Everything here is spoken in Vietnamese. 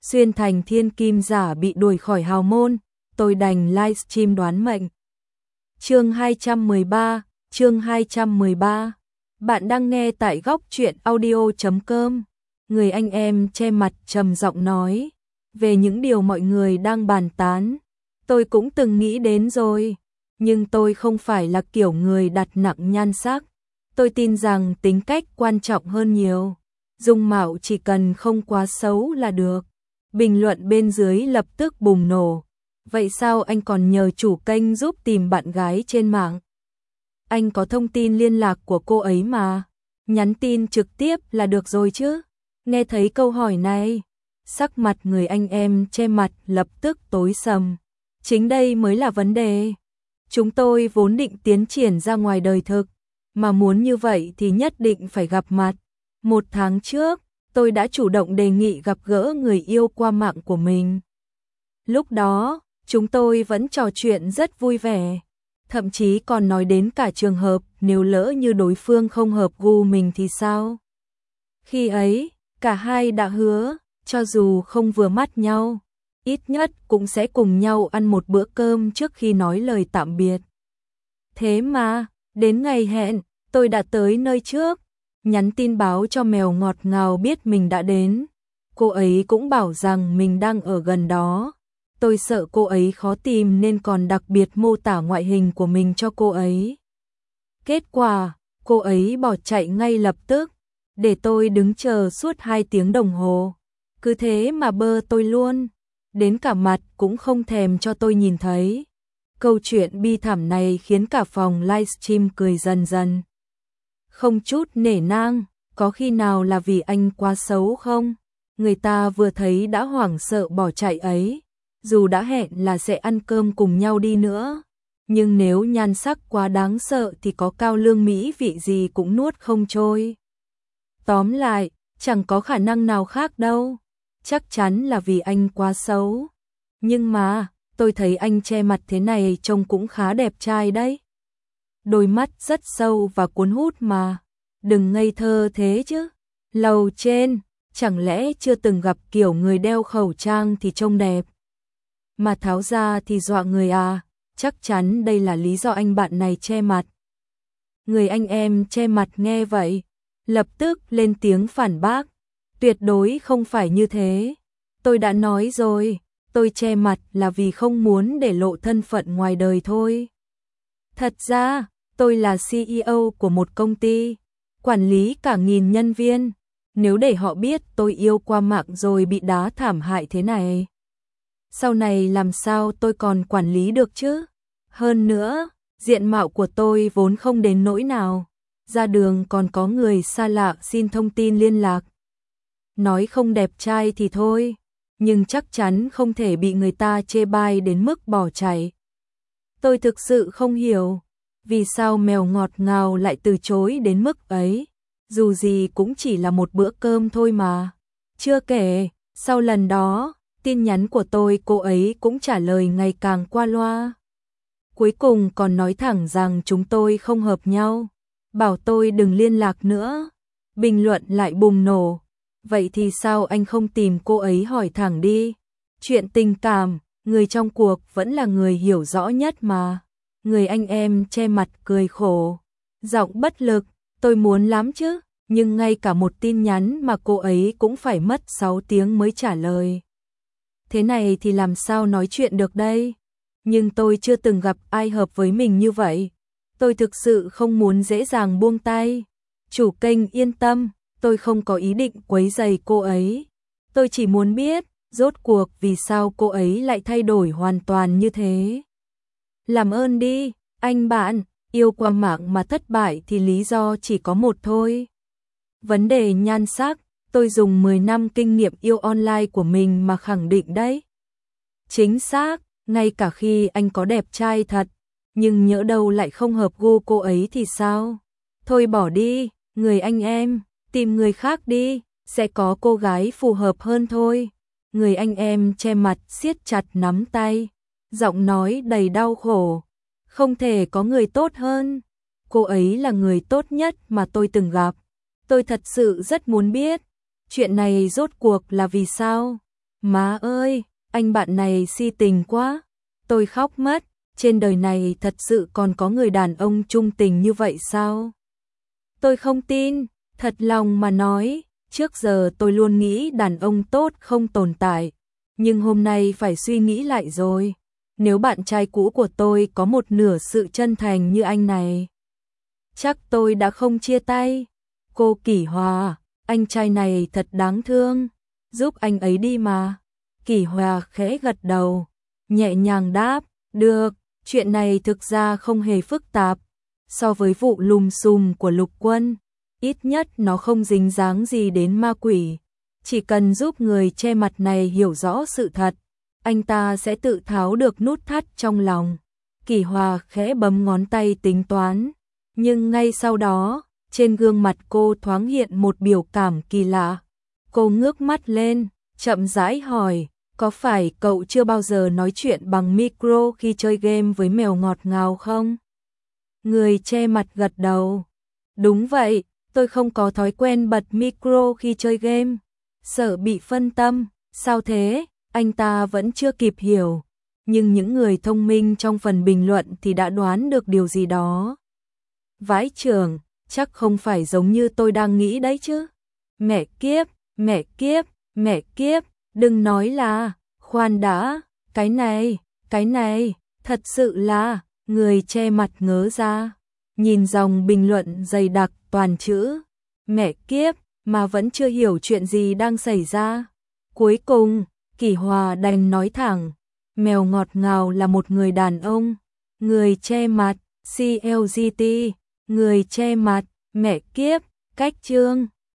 xuyên thành thiên kim giả bị đuổi khỏi hào môn, tôi đành livestream đoán mệnh. Chương 213. Bạn đang nghe tại góc truyện audio.com. Người anh em che mặt trầm giọng nói, về những điều mọi người đang bàn tán, tôi cũng từng nghĩ đến rồi, nhưng tôi không phải là kiểu người đặt nặng nhan sắc. Tôi tin rằng tính cách quan trọng hơn nhiều. Dung mạo chỉ cần không quá xấu là được. Bình luận bên dưới lập tức bùng nổ. Vậy sao anh còn nhờ chủ kênh giúp tìm bạn gái trên mạng? Anh có thông tin liên lạc của cô ấy mà. Nhắn tin trực tiếp là được rồi chứ. Nghe thấy câu hỏi này, sắc mặt người anh em che mặt lập tức tối sầm. Chính đây mới là vấn đề. Chúng tôi vốn định tiến triển ra ngoài đời thực, mà muốn như vậy thì nhất định phải gặp mặt. 1 tháng trước, tôi đã chủ động đề nghị gặp gỡ người yêu qua mạng của mình. Lúc đó, chúng tôi vẫn trò chuyện rất vui vẻ, thậm chí còn nói đến cả trường hợp nếu lỡ như đối phương không hợp gu mình thì sao. Khi ấy, cả hai đã hứa, cho dù không vừa mắt nhau, ít nhất cũng sẽ cùng nhau ăn một bữa cơm trước khi nói lời tạm biệt. Thế mà, đến ngày hẹn, tôi đã tới nơi trước, nhắn tin báo cho mèo ngọt ngào biết mình đã đến. Cô ấy cũng bảo rằng mình đang ở gần đó. Tôi sợ cô ấy khó tìm nên còn đặc biệt mô tả ngoại hình của mình cho cô ấy. Kết quả, cô ấy bỏ chạy ngay lập tức, để tôi đứng chờ suốt 2 tiếng đồng hồ. Cứ thế mà bơ tôi luôn, đến cả mặt cũng không thèm cho tôi nhìn thấy. Câu chuyện bi thảm này khiến cả phòng livestream cười dần dần. Không chút nể nang, có khi nào là vì anh quá xấu không? Người ta vừa thấy đã hoảng sợ bỏ chạy ấy. Dù đã hẹn là sẽ ăn cơm cùng nhau đi nữa, nhưng nếu nhan sắc quá đáng sợ thì có cao lương mỹ vị gì cũng nuốt không trôi. Tóm lại, chẳng có khả năng nào khác đâu. Chắc chắn là vì anh quá xấu. Nhưng mà, tôi thấy anh che mặt thế này trông cũng khá đẹp trai đấy. Đôi mắt rất sâu và cuốn hút mà. Đừng ngây thơ thế chứ. Lầu trên, chẳng lẽ chưa từng gặp kiểu người đeo khẩu trang thì trông đẹp, mà tháo ra thì dọa người à? Chắc chắn đây là lý do anh bạn này che mặt. Người anh em che mặt nghe vậy, lập tức lên tiếng phản bác. Tuyệt đối không phải như thế. Tôi đã nói rồi, tôi che mặt là vì không muốn để lộ thân phận ngoài đời thôi. Thật ra, tôi là CEO của một công ty, quản lý cả 1000 nhân viên. Nếu để họ biết tôi yêu qua mạng rồi bị đá thảm hại thế này, sau này làm sao tôi còn quản lý được chứ? Hơn nữa, diện mạo của tôi vốn không đến nỗi nào. Ra đường còn có người xa lạ xin thông tin liên lạc. Nói không đẹp trai thì thôi, nhưng chắc chắn không thể bị người ta chê bai đến mức bỏ chạy. Tôi thực sự không hiểu, vì sao mèo ngọt ngào lại từ chối đến mức ấy. Dù gì cũng chỉ là một bữa cơm thôi mà. Chưa kể, sau lần đó, tin nhắn của tôi cô ấy cũng trả lời ngày càng qua loa. Cuối cùng còn nói thẳng rằng chúng tôi không hợp nhau, bảo tôi đừng liên lạc nữa. Bình luận lại bùng nổ. Vậy thì sao anh không tìm cô ấy hỏi thẳng đi? Chuyện tình cảm, người trong cuộc vẫn là người hiểu rõ nhất mà. Người anh em che mặt cười khổ, giọng bất lực. Tôi muốn lắm chứ, nhưng ngay cả một tin nhắn mà cô ấy cũng phải mất 6 tiếng mới trả lời. Thế này thì làm sao nói chuyện được đây? Nhưng tôi chưa từng gặp ai hợp với mình như vậy. Tôi thực sự không muốn dễ dàng buông tay. Chủ kênh yên tâm, tôi không có ý định quấy rầy cô ấy. Tôi chỉ muốn biết, rốt cuộc vì sao cô ấy lại thay đổi hoàn toàn như thế. Làm ơn đi, anh bạn, yêu qua mạng mà thất bại thì lý do chỉ có một thôi. Vấn đề nhan sắc, tôi dùng 10 năm kinh nghiệm yêu online của mình mà khẳng định đấy. Chính xác, ngay cả khi anh có đẹp trai thật, nhưng nhỡ đâu lại không hợp gu cô ấy thì sao? Thôi bỏ đi, người anh em, tìm người khác đi, sẽ có cô gái phù hợp hơn thôi. Người anh em che mặt siết chặt nắm tay, giọng nói đầy đau khổ. Không thể có người tốt hơn. Cô ấy là người tốt nhất mà tôi từng gặp. Tôi thật sự rất muốn biết, chuyện này rốt cuộc là vì sao? Má ơi, anh bạn này si tình quá. Tôi khóc mất, trên đời này thật sự còn có người đàn ông trung tình như vậy sao? Tôi không tin, thật lòng mà nói, trước giờ tôi luôn nghĩ đàn ông tốt không tồn tại, nhưng hôm nay phải suy nghĩ lại rồi. Nếu bạn trai cũ của tôi có một nửa sự chân thành như anh này, chắc tôi đã không chia tay. Cô Kỷ Hòa, anh trai này thật đáng thương, giúp anh ấy đi mà. Kỷ Hòa khẽ gật đầu, nhẹ nhàng đáp, được, chuyện này thực ra không hề phức tạp. So với vụ lùm xùm của Lục Quân, ít nhất nó không dính dáng gì đến ma quỷ. Chỉ cần giúp người che mặt này hiểu rõ sự thật, anh ta sẽ tự tháo được nút thắt trong lòng. Kỷ Hòa khẽ bấm ngón tay tính toán, nhưng ngay sau đó, trên gương mặt cô thoáng hiện một biểu cảm kỳ lạ. Cô ngước mắt lên, chậm rãi hỏi, có phải cậu chưa bao giờ nói chuyện bằng micro khi chơi game với mèo ngọt ngào không? Người che mặt gật đầu. Đúng vậy, tôi không có thói quen bật micro khi chơi game. Sợ bị phân tâm. Sao thế? Anh ta vẫn chưa kịp hiểu. Nhưng những người thông minh trong phần bình luận thì đã đoán được điều gì đó. Vãi chưởng, chắc không phải giống như tôi đang nghĩ đấy chứ. Mẹ kiếp, mẹ kiếp, mẹ kiếp, đừng nói là, khoan đã, cái này, thật sự là, người che mặt ngớ ra. Nhìn dòng bình luận dày đặc toàn chữ, mẹ kiếp, mà vẫn chưa hiểu chuyện gì đang xảy ra. Cuối cùng, Kỷ Hòa đành nói thẳng, mèo ngọt ngào là một người đàn ông. Người che mặt, CLGT, người che mặt, mẹ kiếp, cách chương.